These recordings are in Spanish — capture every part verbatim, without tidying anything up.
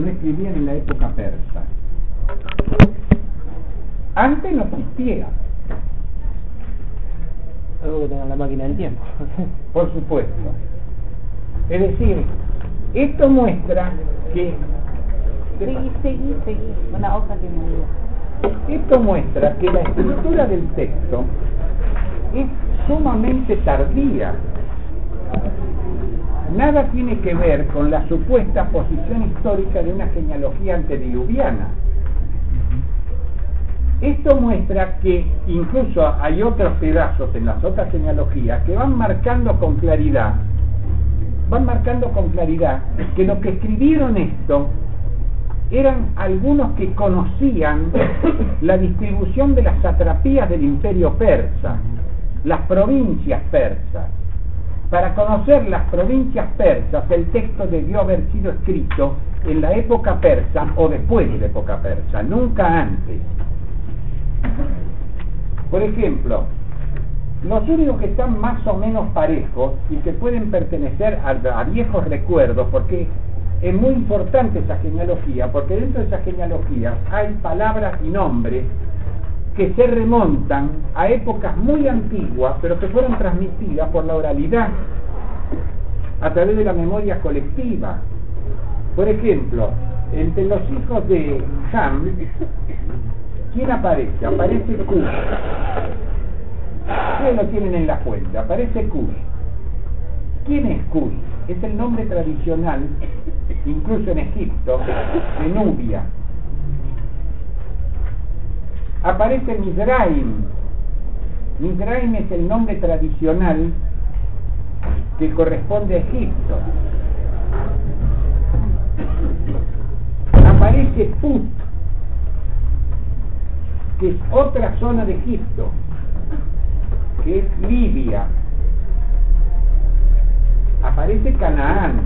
no escribían en la época persa. Antes no existía. Algo que tenga la máquina del tiempo. Por supuesto. Es decir, esto muestra que... Seguí, seguí, seguí. Una hoja que me dio. Esto muestra que la escritura del texto es sumamente tardía. Nada tiene que ver con la supuesta posición histórica de una genealogía antediluviana. Esto muestra que incluso hay otros pedazos en las otras genealogías que van marcando con claridad, van marcando con claridad que lo que escribieron esto eran algunos que conocían la distribución de las satrapías del imperio persa, las provincias persas. Para conocer las provincias persas, el texto debió haber sido escrito en la época persa o después de la época persa, nunca antes. Por ejemplo, los únicos que están más o menos parejos y que pueden pertenecer a, a viejos recuerdos, porque es muy importante esa genealogía, porque dentro de esa genealogía hay palabras y nombres que se remontan a épocas muy antiguas, pero que fueron transmitidas por la oralidad, a través de la memoria colectiva. Por ejemplo, entre los hijos de Ham, ¿quién aparece? Aparece Cush. Ustedes lo tienen en la fuente, aparece Cush. ¿Quién es Cush? Es el nombre tradicional, incluso en Egipto, de Nubia. Aparece Mizraim. Mizraim es el nombre tradicional que corresponde a Egipto. Aparece Put, que es otra zona de Egipto, que es Libia. Aparece Canaán.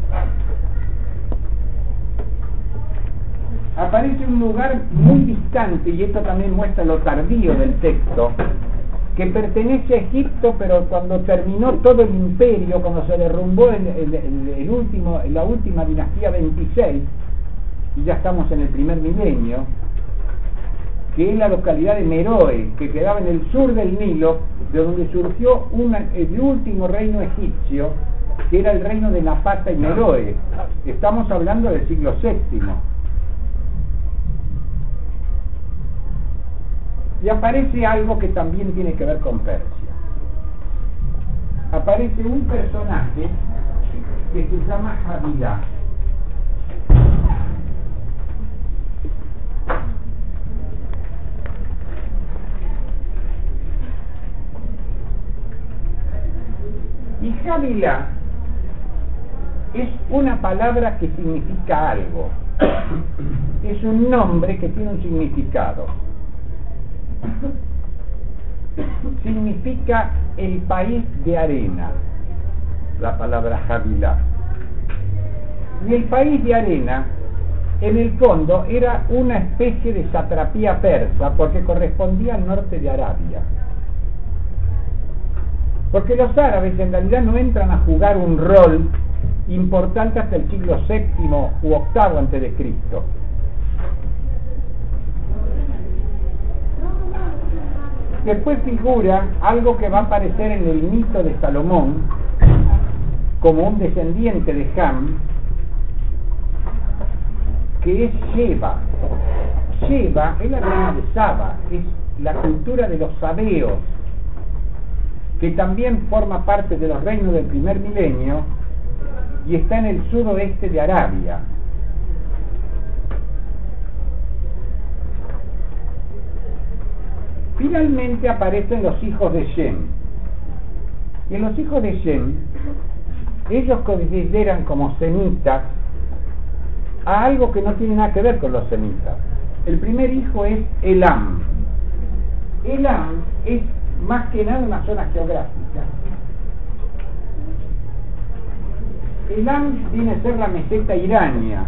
Aparece un lugar muy distante, y esto también muestra lo tardío del texto, que pertenece a Egipto, pero cuando terminó todo el imperio, cuando se derrumbó el, el, el, el último, la última dinastía veintiséis, y ya estamos en el primer milenio, que es la localidad de Meroe, que quedaba en el sur del Nilo, de donde surgió una, el último reino egipcio, que era el reino de Napata y Meroe. Estamos hablando del siglo séptimo. Y aparece algo que también tiene que ver con Persia. Aparece un personaje que se llama Habilá. Y Habilá es una palabra que significa algo. Es un nombre que tiene un significado. Significa el país de arena, la palabra Habilá. Y el país de arena, en el fondo, era una especie de satrapía persa, porque correspondía al norte de Arabia. Porque los árabes en realidad no entran a jugar un rol importante hasta el siglo séptimo u octavo antes de Cristo. Después figura algo que va a aparecer en el mito de Salomón como un descendiente de Ham, que es Sheba. Sheba es la reina de Saba, es la cultura de los sabeos, que también forma parte de los reinos del primer milenio y está en el suroeste de Arabia. Finalmente aparecen los hijos de Shem. Y en los hijos de Shem, ellos consideran como semitas a algo que no tiene nada que ver con los semitas. El primer hijo es Elam. Elam es más que nada una zona geográfica. Elam viene a ser la meseta irania,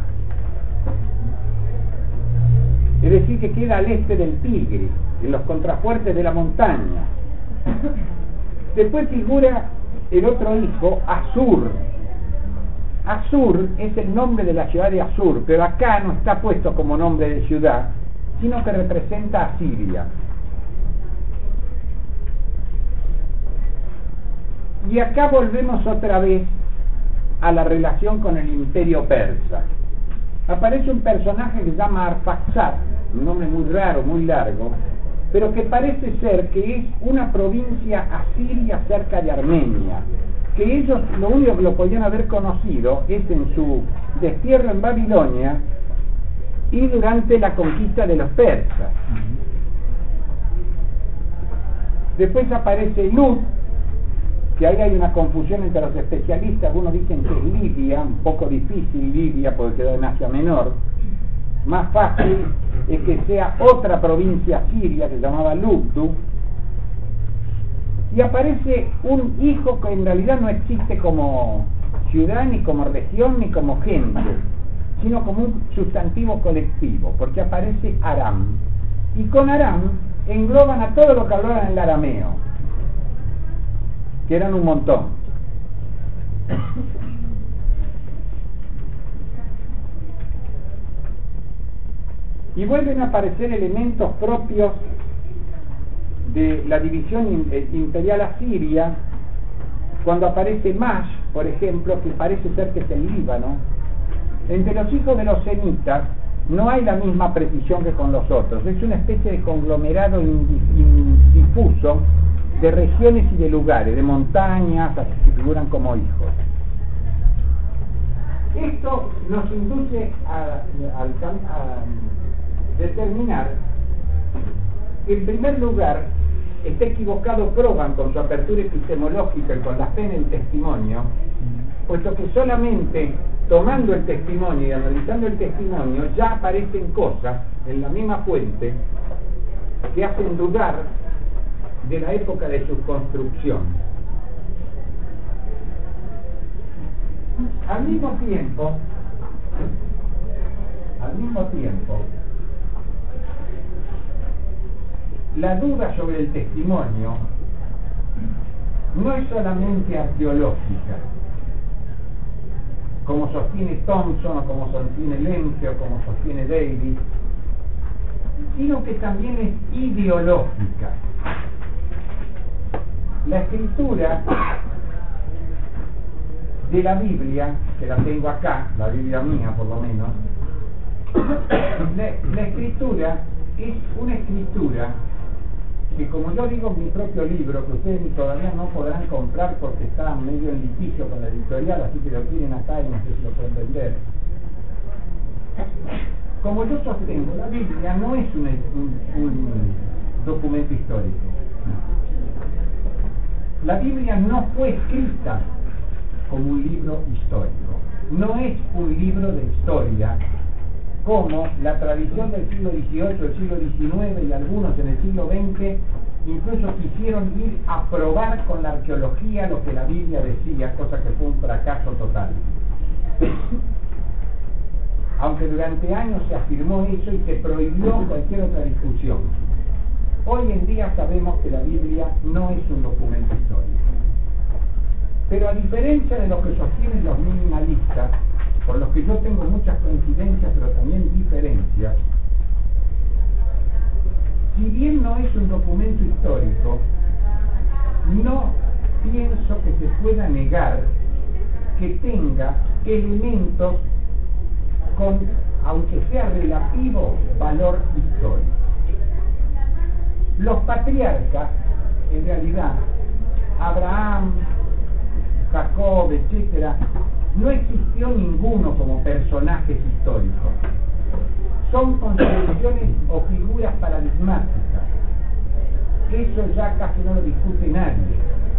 es decir, que queda al este del Tigris, en los contrafuertes de la montaña. Después figura el otro hijo, Asur. Asur es el nombre de la ciudad de Asur, pero acá no está puesto como nombre de ciudad, sino que representa a Siria. Y acá volvemos otra vez a la relación con el imperio persa. Aparece un personaje que se llama Arfaxad, un nombre muy raro, muy largo, pero que parece ser que es una provincia asiria cerca de Armenia, que ellos lo único que lo podían haber conocido es en su destierro en Babilonia y durante la conquista de los persas. Después aparece Lut, que ahí hay una confusión entre los especialistas. Algunos dicen que es Libia, un poco difícil Libia porque queda en Asia Menor. Más fácil es que sea otra provincia siria que se llamaba Lubdu. Y aparece un hijo que en realidad no existe como ciudad, ni como región, ni como gente, sino como un sustantivo colectivo, porque aparece Aram. Y con Aram engloban a todo lo que hablaban en el arameo, que eran un montón. Y vuelven a aparecer elementos propios de la división imperial asiria, cuando aparece Mash, por ejemplo, que parece ser que es el Líbano. Entre los hijos de los semitas no hay la misma precisión que con los otros, es una especie de conglomerado difuso de regiones y de lugares, de montañas, así que figuran como hijos. Esto nos induce a, a, a determinar, en primer lugar, está equivocado Proban con su apertura epistemológica y con la fe en el testimonio, puesto que solamente tomando el testimonio y analizando el testimonio ya aparecen cosas en la misma fuente que hacen dudar de la época de su construcción. Al mismo tiempo, al mismo tiempo, la duda sobre el testimonio no es solamente arqueológica, como sostiene Thompson, o como sostiene Lemke, o como sostiene Davis, sino que también es ideológica. La escritura de la Biblia, que la tengo acá, la Biblia mía por lo menos, la, la escritura es una escritura que, como yo digo en mi propio libro, que ustedes todavía no podrán comprar porque está medio en litigio con la editorial, así que lo tienen acá y no sé si lo pueden vender. Como yo sostengo, la Biblia no es un, un, un documento histórico. La Biblia no fue escrita como un libro histórico, no es un libro de historia como la tradición del siglo dieciocho, del siglo diecinueve y algunos en el siglo veinte incluso quisieron ir a probar con la arqueología lo que la Biblia decía, cosa que fue un fracaso total. Aunque durante años se afirmó eso y se prohibió cualquier otra discusión. Hoy en día sabemos que la Biblia no es un documento histórico. Pero a diferencia de lo que sostienen los minimalistas, por los que yo tengo muchas coincidencias pero también diferencias, si bien no es un documento histórico, no pienso que se pueda negar que tenga elementos con, aunque sea relativo, valor histórico. Los patriarcas, en realidad, Abraham, Jacob, etcétera, no existió ninguno como personajes históricos. Son concepciones o figuras paradigmáticas. Eso ya casi no lo discute nadie.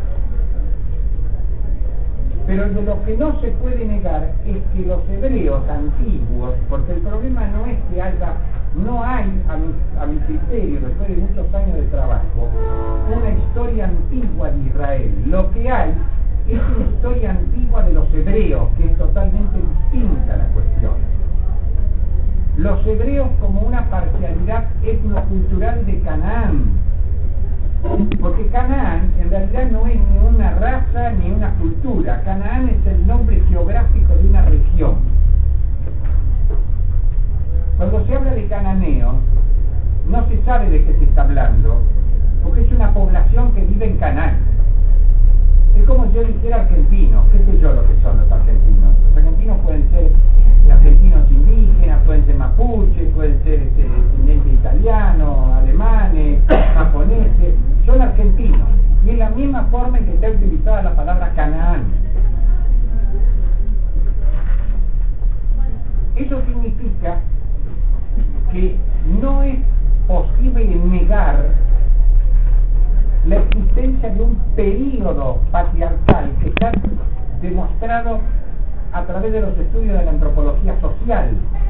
Pero de lo que no se puede negar es que los hebreos antiguos, porque el problema no es que haya, no hay, a mi, a mi criterio, después de muchos años de trabajo, una historia antigua de Israel. Lo que hay es una historia antigua de los hebreos, que es totalmente distinta a la cuestión. Los hebreos como una parcialidad etnocultural de Canaán, Porque Canaán en realidad no es ni una raza ni una cultura. Canaán es el nombre geográfico de una región. Cuando se habla de cananeo, no se sabe de qué se está hablando, porque es una población que vive en Canaán. Es como si yo dijera argentino, qué sé yo lo que son los argentinos. Los argentinos pueden ser argentinos indígenas, pueden ser mapuches, pueden ser este, descendientes italianos, alemanes, japoneses, son argentinos. Y es la misma forma en que está utilizada la palabra Canaán. Eso significa que no es posible negar la existencia de un período patriarcal que está demostrado a través de los estudios de la antropología social.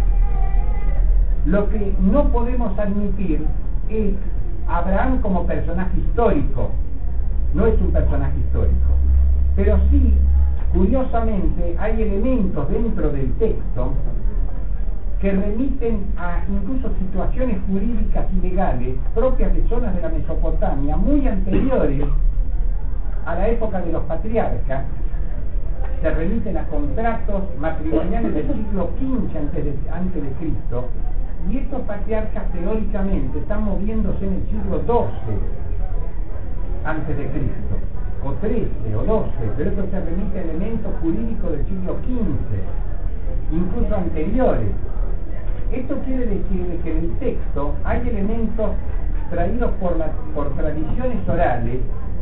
Lo que no podemos admitir es Abraham como personaje histórico. No es un personaje histórico, pero sí, curiosamente, hay elementos dentro del texto que remiten a incluso situaciones jurídicas y legales propias de zonas de la Mesopotamia muy anteriores a la época de los patriarcas. Se remiten a contratos matrimoniales del siglo quince antes de, antes de Cristo, y estos patriarcas teóricamente están moviéndose en el siglo doce antes de Cristo, o trece o doce, pero esto se remite a elementos jurídicos del siglo quince, incluso anteriores. Esto quiere decir que en el texto hay elementos traídos por, la, por tradiciones orales,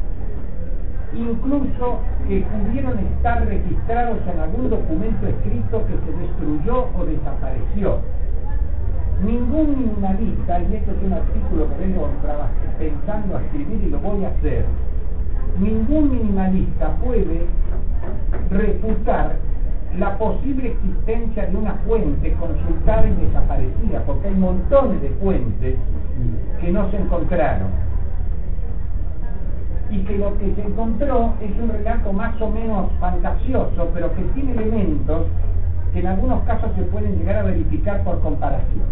incluso que pudieron estar registrados en algún documento escrito que se destruyó o desapareció. Ningún minimalista, y esto es un artículo que vengo pensando a escribir y lo voy a hacer, ningún minimalista puede refutar la posible existencia de una fuente consultada y desaparecida, porque hay montones de fuentes que no se encontraron, y que lo que se encontró es un relato más o menos fantasioso, pero que tiene elementos que en algunos casos se pueden llegar a verificar por comparación.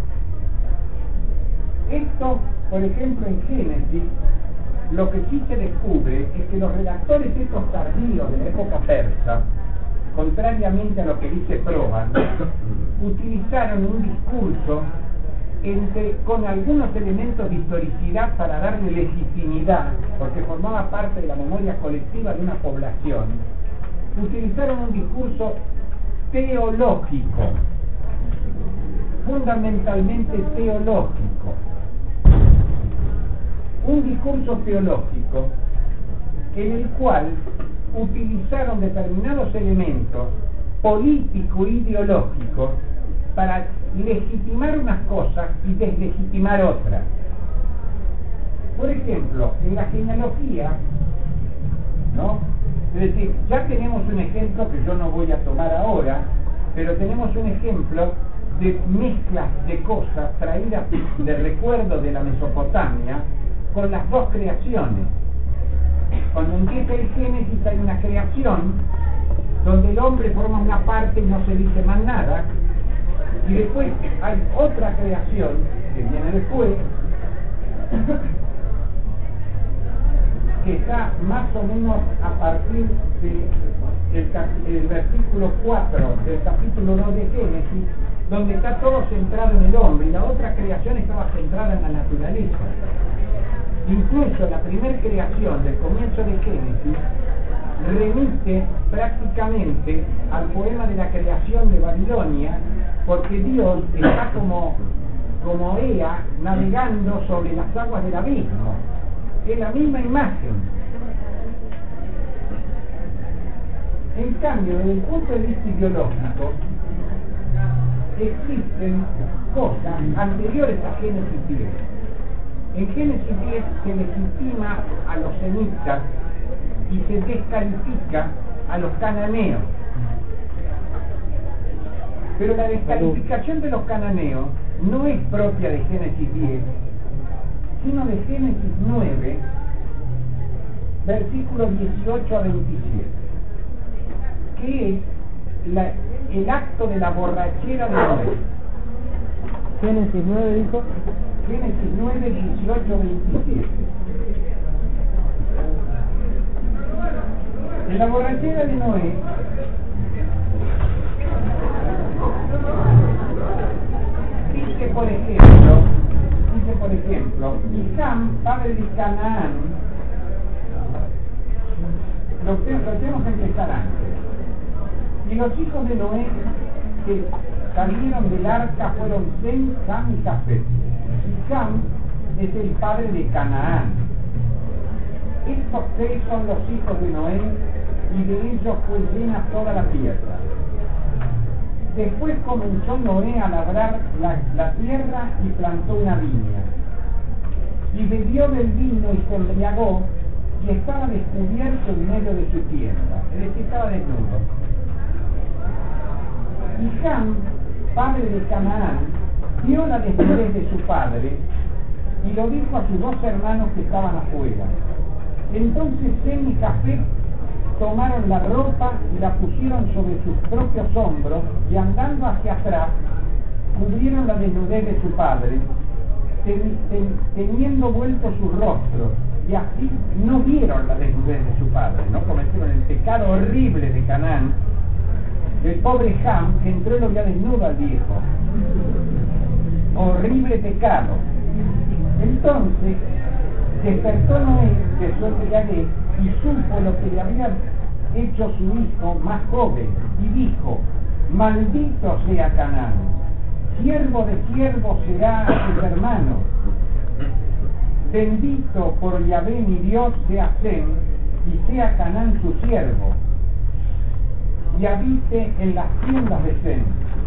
Esto, por ejemplo, en Génesis, lo que sí se descubre es que los redactores estos tardíos de la época persa, contrariamente a lo que dice Proban, utilizaron un discurso entre, con algunos elementos de historicidad para darle legitimidad, porque formaba parte de la memoria colectiva de una población. Utilizaron un discurso teológico, fundamentalmente teológico. Un discurso teológico en el cual utilizaron determinados elementos político-ideológicos para legitimar unas cosas y deslegitimar otras. Por ejemplo, en la genealogía, ¿no? Es decir, ya tenemos un ejemplo que yo no voy a tomar ahora, pero tenemos un ejemplo de mezclas de cosas traídas de recuerdo de la Mesopotamia con las dos creaciones. Cuando empieza el Génesis hay una creación donde el hombre forma una parte y no se dice más nada, y después hay otra creación que viene después, que está más o menos a partir del de el versículo cuatro del capítulo dos de Génesis, donde está todo centrado en el hombre, y la otra creación estaba centrada en la naturaleza. Incluso la primera creación del comienzo de Génesis remite prácticamente al poema de la creación de Babilonia, porque Dios está como, como Ea navegando sobre las aguas del abismo. Es la misma imagen. En cambio, desde el punto de vista ideológico, existen cosas anteriores a Génesis diez. En Génesis diez se legitima a los semitas y se descalifica a los cananeos. Pero la descalificación de los cananeos no es propia de Génesis diez, sino de Génesis nueve, versículos dieciocho a veintisiete, que es la, el acto de la borrachera de Noé. Génesis nueve dijo. Génesis nueve, dieciocho, veintisiete. En la borrachera de Noé, dice por ejemplo, dice por ejemplo, y Ham, padre de Canaán, lo, te, lo tenemos que empezar antes. Y los hijos de Noé que salieron del arca fueron Sem, Ham y Jafet. Y Ham es el padre de Canaán. Estos tres son los hijos de Noé, y de ellos fue llena toda la tierra. Después comenzó Noé a labrar la, la tierra y plantó una viña. Y bebió del vino y se embriagó, y estaba descubierto en medio de su tienda, es decir, estaba desnudo. Y Ham, padre de Canaán, vio la desnudez de su padre, y lo dijo a sus dos hermanos que estaban afuera. Entonces Sem y Jafet tomaron la ropa y la pusieron sobre sus propios hombros, y andando hacia atrás, cubrieron la desnudez de su padre, ten, ten, teniendo vuelto sus rostros, y así no vieron la desnudez de su padre, no cometieron el pecado horrible de Canaán. El pobre Ham, que entró y lo vio desnudo al viejo. Horrible pecado. Entonces despertó Noé de su embriaguez y supo lo que le había hecho su hijo más joven, y dijo: maldito sea Canaán, siervo de siervo será a sus hermanos. Bendito por Yahvé mi Dios sea Sem, y sea Canaán su siervo, y habite en las tiendas de Sem,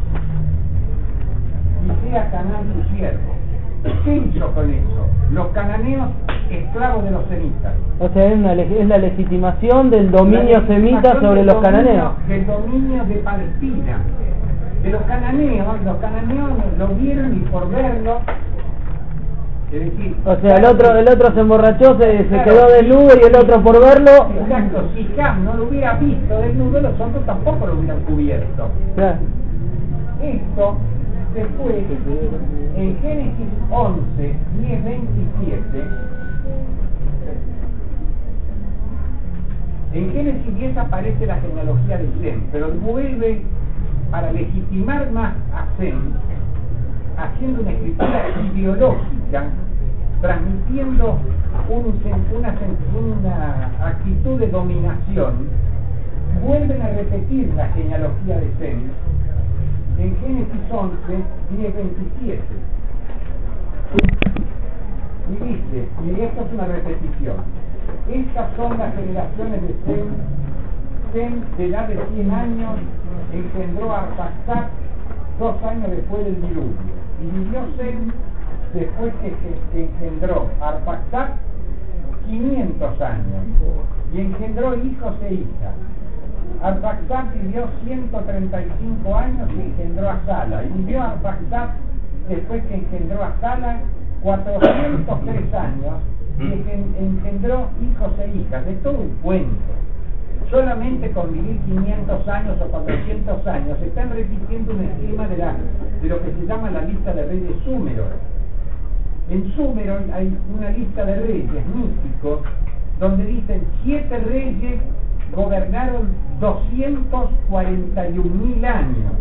y sea Canaán su siervo. ¿Qué hizo con eso? Los cananeos esclavos de los semitas. O sea, es, una, es la legitimación del dominio semita sobre los cananeos. Del dominio de Palestina. De los cananeos, los cananeos lo vieron y por verlo, es decir... O sea, el otro el otro se emborrachó, se, se claro, quedó desnudo, y el otro por verlo... Exacto, si Ham no lo hubiera visto desnudo, los otros tampoco lo hubieran cubierto. Claro. Esto después, en Génesis once, diez, veintisiete, en Génesis diez aparece la genealogía de Sem, pero vuelve para legitimar más a Sem, haciendo una escritura ideológica, transmitiendo un, una, una actitud de dominación. Vuelven a repetir la genealogía de Sem en Génesis once, diez, veintisiete. Y dice, y esto es una repetición: estas son las generaciones de Sem. Sem, de edad de cien años, engendró a Arphaxad dos años después del diluvio. Y vivió Sem, después que, que engendró a Arphaxad, quinientos años, y engendró hijos e hijas. Arphaxad vivió ciento treinta y cinco años y engendró a Sala. Y vivió Arphaxad, después que engendró a Sala, cuatrocientos tres años, y engendró hijos e hijas. De todo un cuento. Solamente con vivir quinientos años o cuatrocientos años están repitiendo un esquema de, la, de lo que se llama la lista de reyes Súmeros. En Súmeros hay una lista de reyes místicos donde dicen siete reyes gobernaron doscientos cuarenta y un mil años.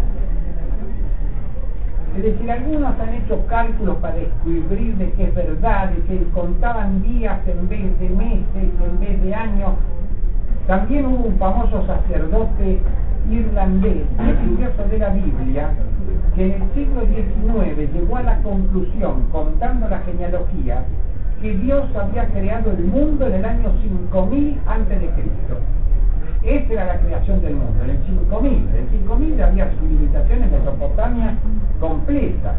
Es decir, algunos han hecho cálculos para descubrir de que es verdad, de que contaban días en vez de meses, en vez de años. También hubo un famoso sacerdote irlandés, estudioso de la Biblia, que en el siglo diecinueve llegó a la conclusión, contando la genealogía, que Dios había creado el mundo en el año cinco mil antes de Cristo. Esa era la creación del mundo, en el cinco mil. En el cinco mil había civilización en Mesopotamia completa.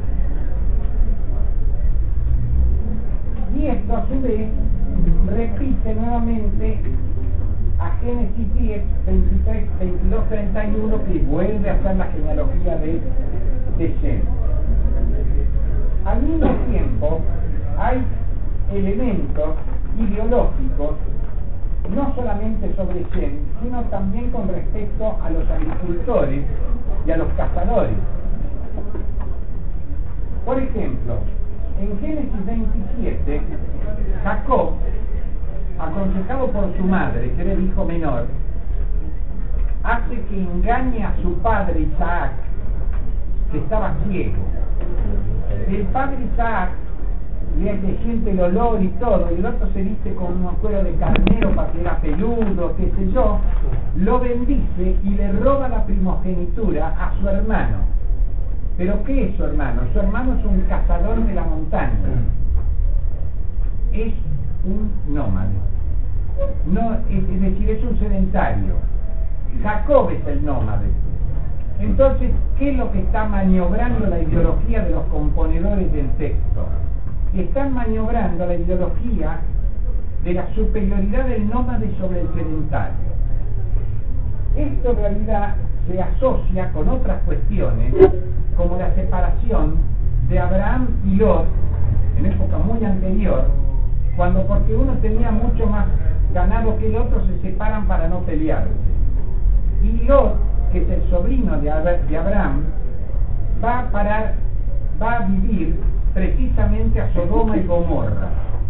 Y esto a su vez repite nuevamente a Génesis diez, veintitrés, veintidós, treinta y uno, que vuelve a hacer la genealogía de, de Sem. Al mismo tiempo, hay elementos ideológicos, no solamente sobre Sem, sino también con respecto a los agricultores y a los cazadores. Por ejemplo, en Génesis veintisiete, Jacob aconsejado por su madre, que era el hijo menor, hace que engañe a su padre Isaac, que estaba ciego. El padre Isaac le, le siente el olor y todo, y el otro se viste con unos cueros de carnero para que era peludo, qué sé yo, lo bendice y le roba la primogenitura a su hermano. ¿Pero qué es su hermano? Su hermano es un cazador de la montaña, es un nómade, no, es, es decir, es un sedentario. Jacob es el nómade. Entonces, ¿qué es lo que está maniobrando la ideología de los componedores del texto? Están maniobrando la ideología de la superioridad del nómade sobre el sedentario. Esto en realidad se asocia con otras cuestiones, como la separación de Abraham y Lot, en época muy anterior, cuando porque uno tenía mucho más ganado que el otro, se separan para no pelearse. Y Lot, que es el sobrino de Abraham, va a parar, va a vivir precisamente a Sodoma y Gomorra.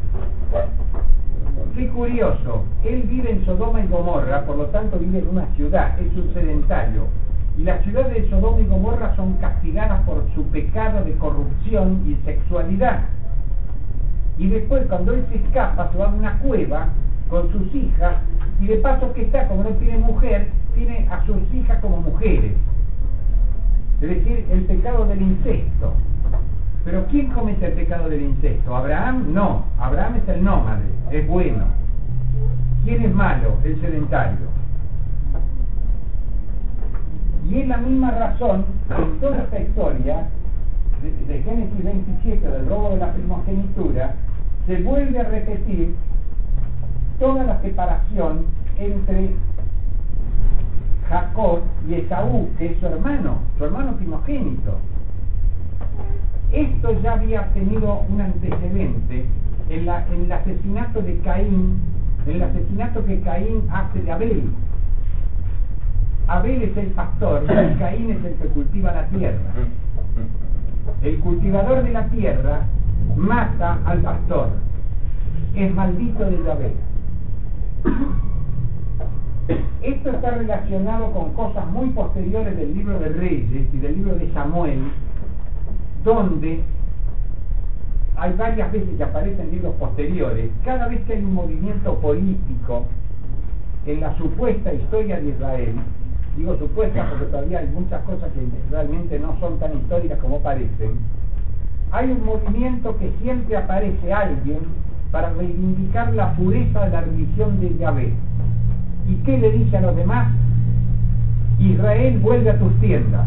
Qué curioso, él vive en Sodoma y Gomorra, por lo tanto vive en una ciudad, es un sedentario, y las ciudades de Sodoma y Gomorra son castigadas por su pecado de corrupción y sexualidad. Y después, cuando él se escapa, se va a una cueva con sus hijas, y de paso que está, como no tiene mujer, tiene a sus hijas como mujeres, es decir, el pecado del incesto. Pero ¿quién comete el pecado del incesto? ¿Abraham? No, Abraham es el nómade, es bueno. ¿Quién es malo? El sedentario. Y es la misma razón en toda esta historia de, de Génesis veintisiete, del robo de la primogenitura, se vuelve a repetir toda la separación entre Jacob y Esaú, que es su hermano, su hermano primogénito. Esto ya había tenido un antecedente en, la, en el asesinato de Caín, en el asesinato que Caín hace de Abel. Abel es el pastor y Caín es el que cultiva la tierra. El cultivador de la tierra mata al pastor, es maldito de Yahvé. Esto está relacionado con cosas muy posteriores del libro de Reyes y del libro de Samuel, donde hay varias veces que aparecen libros posteriores. Cada vez que hay un movimiento político en la supuesta historia de Israel, digo supuesta porque todavía hay muchas cosas que realmente no son tan históricas como parecen, hay un movimiento que siempre aparece alguien para reivindicar la pureza de la religión de Yahvé. ¿Y qué le dice a los demás? Israel, vuelve a tus tiendas.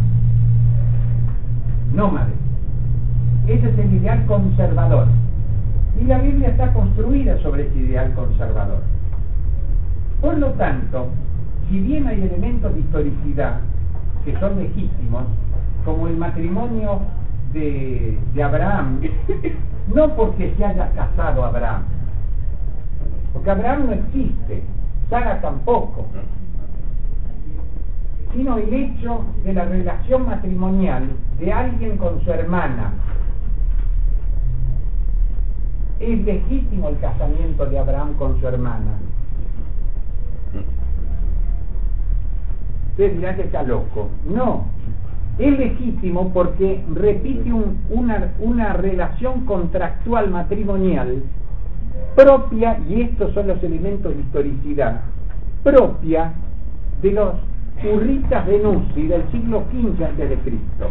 Nómade. Ese es el ideal conservador. Y la Biblia está construida sobre ese ideal conservador. Por lo tanto, si bien hay elementos de historicidad que son legítimos, como el matrimonio de, de Abraham, no porque se haya casado Abraham, porque Abraham no existe, Sara tampoco, sino el hecho de la relación matrimonial de alguien con su hermana. Es legítimo el casamiento de Abraham con su hermana. Ustedes dirán que está loco. No, es legítimo porque repite un, una, una relación contractual matrimonial propia, y estos son los elementos de historicidad, propia de los hurritas de Nuzzi del siglo quince antes de Cristo.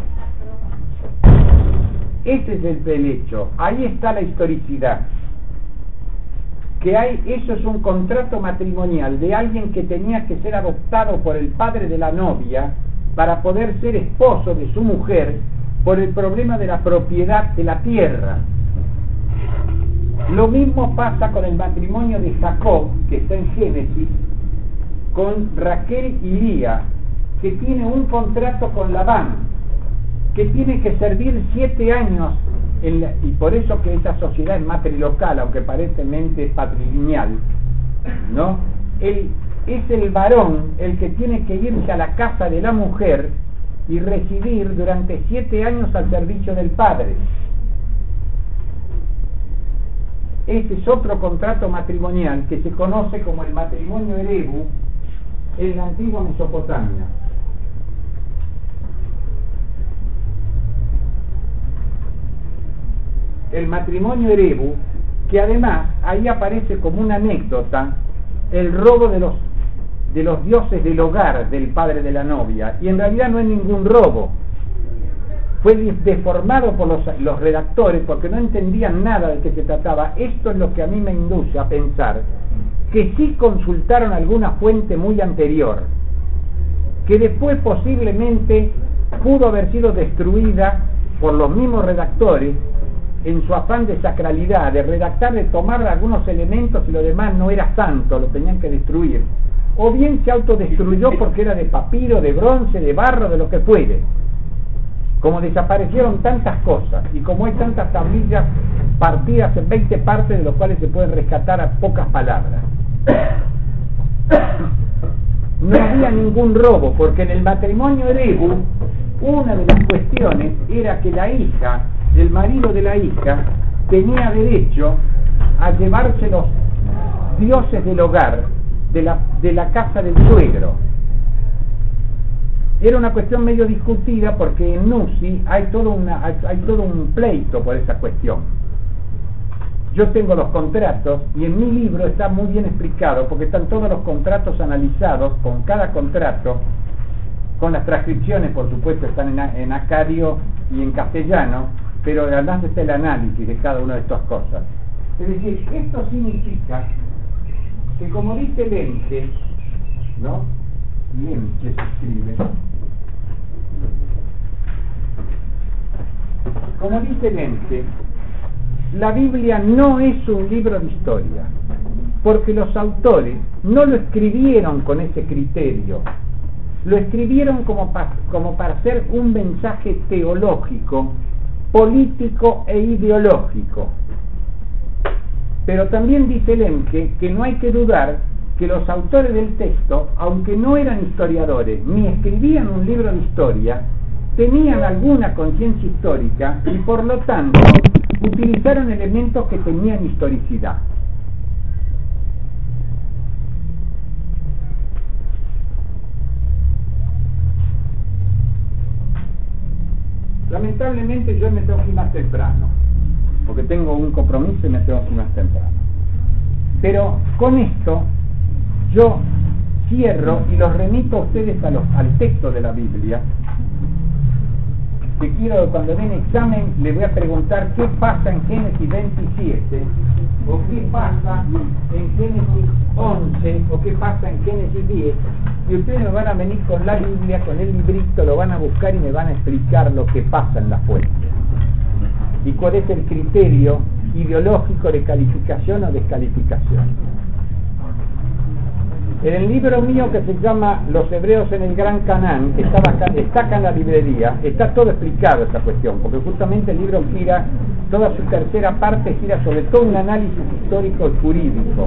Ese es el hecho, ahí está la historicidad. Que hay, eso es un contrato matrimonial de alguien que tenía que ser adoptado por el padre de la novia para poder ser esposo de su mujer por el problema de la propiedad de la tierra. Lo mismo pasa con el matrimonio de Jacob, que está en Génesis, con Raquel y Lía, que tiene un contrato con Labán, que tiene que servir siete años, en la, y por eso que esa sociedad es matrilocal, aunque aparentemente es patrilineal, ¿no? El, es el varón el que tiene que irse a la casa de la mujer y residir durante siete años al servicio del padre. ese es otro contrato matrimonial que se conoce como el matrimonio Erebu en la antigua Mesopotamia. El matrimonio Erebu, que además ahí aparece como una anécdota el robo de los de los dioses del hogar del padre de la novia, y en realidad no es ningún robo. Fue deformado por los, los redactores porque no entendían nada de qué se trataba. Esto es lo que a mí me induce a pensar que sí consultaron alguna fuente muy anterior, que después posiblemente pudo haber sido destruida por los mismos redactores en su afán de sacralidad, de redactar, de tomar algunos elementos y lo demás no era santo, lo tenían que destruir. O bien se autodestruyó porque era de papiro, de bronce, de barro, de lo que fuere. Como desaparecieron tantas cosas y como hay tantas tablillas partidas en veinte partes de las cuales se pueden rescatar a pocas palabras. No había ningún robo, porque en el matrimonio Erebu una de las cuestiones era que la hija, el marido de la hija, tenía derecho a llevarse los dioses del hogar de la, de la casa del suegro. Era una cuestión medio discutida porque en Nusi hay todo, una, hay, hay todo un pleito por esa cuestión. Yo tengo los contratos y en mi libro está muy bien explicado porque están todos los contratos analizados con cada contrato, con las transcripciones, por supuesto, están en, en acadio y en castellano, pero además está el análisis de cada una de estas cosas. Es decir, esto significa que, como dice Lemke, ¿no? Lemke se escribe. Como dice Lemke, la Biblia no es un libro de historia, porque los autores no lo escribieron con ese criterio, lo escribieron como, pa, como para hacer un mensaje teológico, político e ideológico. Pero también dice Lemke que no hay que dudar que los autores del texto, aunque no eran historiadores ni escribían un libro de historia, tenían alguna conciencia histórica y por lo tanto utilizaron elementos que tenían historicidad. Lamentablemente yo me tengo que ir más temprano, porque tengo un compromiso y me tengo que ir más temprano. Pero con esto yo cierro y los remito a ustedes a los, al texto de la Biblia, que quiero que cuando den examen les voy a preguntar qué pasa en Génesis veintisiete, o qué pasa en Génesis once, o qué pasa en Génesis diez, y ustedes me van a venir con la Biblia, con el librito, lo van a buscar y me van a explicar lo que pasa en la fuente y cuál es el criterio ideológico de calificación o descalificación. En el libro mío que se llama Los Hebreos en el Gran Canaán, que está acá, está acá en la librería, está todo explicado esta cuestión, porque justamente el libro gira, toda su tercera parte gira sobre todo un análisis histórico y jurídico.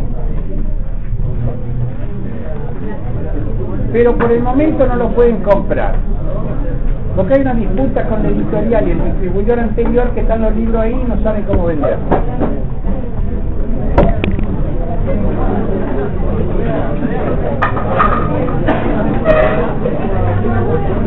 Pero por el momento no lo pueden comprar, porque hay una disputa con la editorial y el distribuidor anterior que están los libros ahí y no saben cómo venderlos. Thank you.